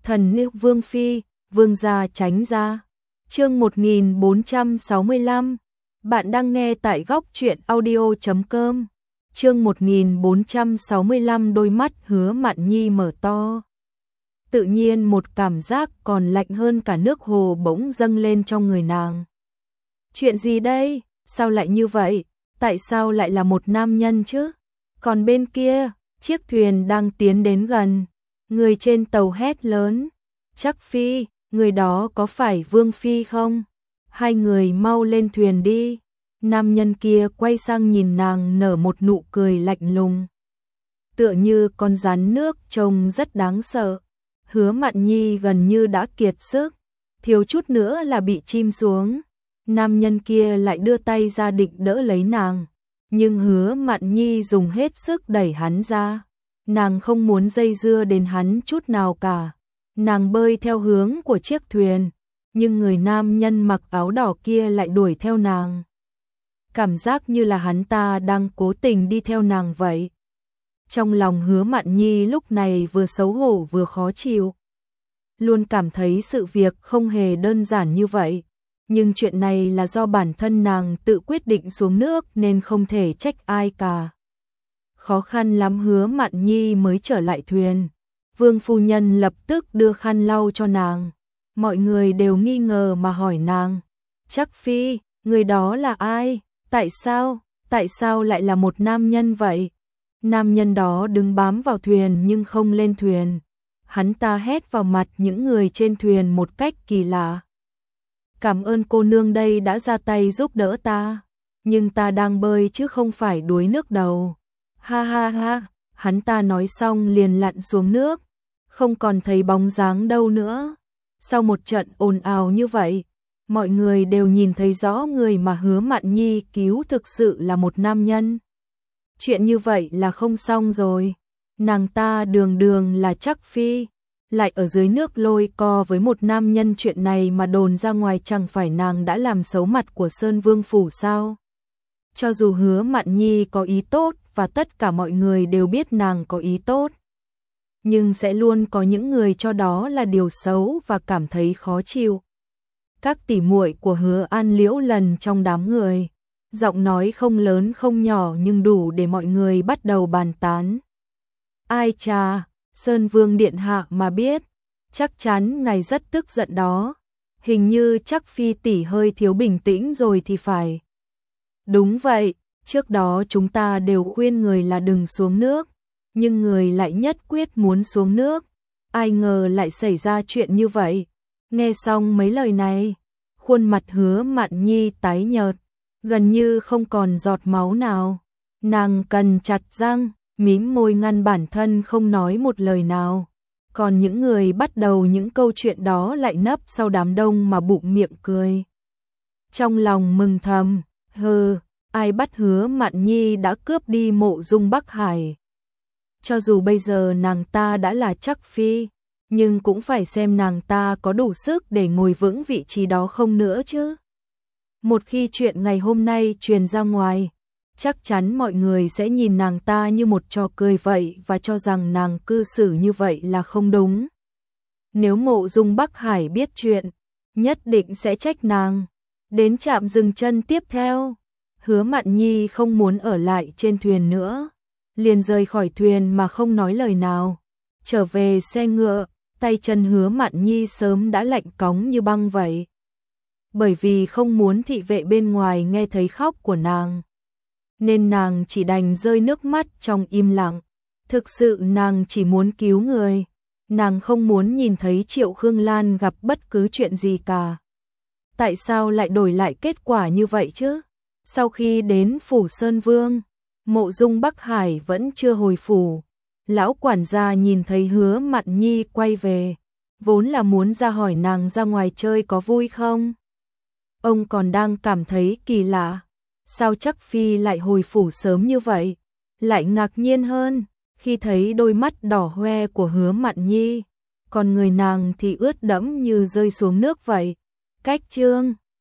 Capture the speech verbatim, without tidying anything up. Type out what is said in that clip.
Thần nữ Vương Phi, Vương gia tránh ra. Chương một nghìn bốn trăm sáu mươi lăm. Bạn đang nghe tại góc truyện audio chấm com. Chương một nghìn bốn trăm sáu mươi lăm. Đôi mắt Hứa Mạn Nhi mở to. Tự nhiên một cảm giác còn lạnh hơn cả nước hồ bỗng dâng lên trong người nàng. Chuyện gì đây? Sao lại như vậy? Tại sao lại là một nam nhân chứ? Còn bên kia, chiếc thuyền đang tiến đến gần. Người trên tàu hét lớn. Chắc Phi, người đó có phải Vương Phi không? Hai người mau lên thuyền đi. Nam nhân kia quay sang nhìn nàng nở một nụ cười lạnh lùng. Tựa như con rắn nước trông rất đáng sợ. Hứa Mạn Nhi gần như đã kiệt sức, thiếu chút nữa là bị chìm xuống. Nam nhân kia lại đưa tay ra định đỡ lấy nàng, nhưng Hứa Mạn Nhi dùng hết sức đẩy hắn ra. Nàng không muốn dây dưa đến hắn chút nào cả. Nàng bơi theo hướng của chiếc thuyền, nhưng người nam nhân mặc áo đỏ kia lại đuổi theo nàng. Cảm giác như là hắn ta đang cố tình đi theo nàng vậy. Trong lòng Hứa Mạn Nhi lúc này vừa xấu hổ vừa khó chịu. Luôn cảm thấy sự việc không hề đơn giản như vậy. Nhưng chuyện này là do bản thân nàng tự quyết định xuống nước nên không thể trách ai cả. Khó khăn lắm Hứa Mạn Nhi mới trở lại thuyền. Vương phu nhân lập tức đưa khăn lau cho nàng. Mọi người đều nghi ngờ mà hỏi nàng. Chắc Phi, người đó là ai? Tại sao? Tại sao lại là một nam nhân vậy? Nam nhân đó đứng bám vào thuyền nhưng không lên thuyền. Hắn ta hét vào mặt những người trên thuyền một cách kỳ lạ. Cảm ơn cô nương đây đã ra tay giúp đỡ ta. Nhưng ta đang bơi chứ không phải đuối nước đâu. Ha ha ha, hắn ta nói xong liền lặn xuống nước. Không còn thấy bóng dáng đâu nữa. Sau một trận ồn ào như vậy, mọi người đều nhìn thấy rõ người mà Hứa Mạn Nhi cứu thực sự là một nam nhân. Chuyện như vậy là không xong rồi. Nàng ta đường đường là Chắc Phi, lại ở dưới nước lôi co với một nam nhân, chuyện này mà đồn ra ngoài chẳng phải nàng đã làm xấu mặt của Sơn Vương phủ sao? Cho dù Hứa Mạn Nhi có ý tốt và tất cả mọi người đều biết nàng có ý tốt, nhưng sẽ luôn có những người cho đó là điều xấu và cảm thấy khó chịu. Các tỷ muội của Hứa An Liễu lần trong đám người, giọng nói không lớn không nhỏ nhưng đủ để mọi người bắt đầu bàn tán. Ai chà, Sơn Vương điện hạ mà biết, chắc chắn ngài rất tức giận đó. Hình như Chắc Phi tỷ hơi thiếu bình tĩnh rồi thì phải. Đúng vậy, trước đó chúng ta đều khuyên người là đừng xuống nước, nhưng người lại nhất quyết muốn xuống nước. Ai ngờ lại xảy ra chuyện như vậy. Nghe xong mấy lời này, khuôn mặt Hứa Mạn Nhi tái nhợt, gần như không còn giọt máu nào. Nàng cắn chặt răng, mím môi ngăn bản thân không nói một lời nào. Còn những người bắt đầu những câu chuyện đó lại nấp sau đám đông mà bụng miệng cười. Trong lòng mừng thầm, hừ, ai bắt Hứa Mạn Nhi đã cướp đi Mộ Dung Bắc Hải. Cho dù bây giờ nàng ta đã là Chắc Phi, nhưng cũng phải xem nàng ta có đủ sức để ngồi vững vị trí đó không nữa chứ. Một khi chuyện ngày hôm nay truyền ra ngoài, chắc chắn mọi người sẽ nhìn nàng ta như một trò cười vậy và cho rằng nàng cư xử như vậy là không đúng. Nếu Mộ Dung Bắc Hải biết chuyện, nhất định sẽ trách nàng. Đến trạm dừng chân tiếp theo, Hứa Mạn Nhi không muốn ở lại trên thuyền nữa, liền rời khỏi thuyền mà không nói lời nào. Trở về xe ngựa, tay chân Hứa Mạn Nhi sớm đã lạnh cóng như băng vậy. Bởi vì không muốn thị vệ bên ngoài nghe thấy khóc của nàng, nên nàng chỉ đành rơi nước mắt trong im lặng. Thực sự nàng chỉ muốn cứu người. Nàng không muốn nhìn thấy Triệu Khương Lan gặp bất cứ chuyện gì cả. Tại sao lại đổi lại kết quả như vậy chứ? Sau khi đến phủ Sơn Vương, Mộ Dung Bắc Hải vẫn chưa hồi phủ. Lão quản gia nhìn thấy Hứa Mạn Nhi quay về, vốn là muốn ra hỏi nàng ra ngoài chơi có vui không. Ông còn đang cảm thấy kỳ lạ, sao Chắc Phi lại hồi phủ sớm như vậy, lại ngạc nhiên hơn khi thấy đôi mắt đỏ hoe của Hứa Mạn Nhi, còn người nàng thì ướt đẫm như rơi xuống nước vậy. Cách chương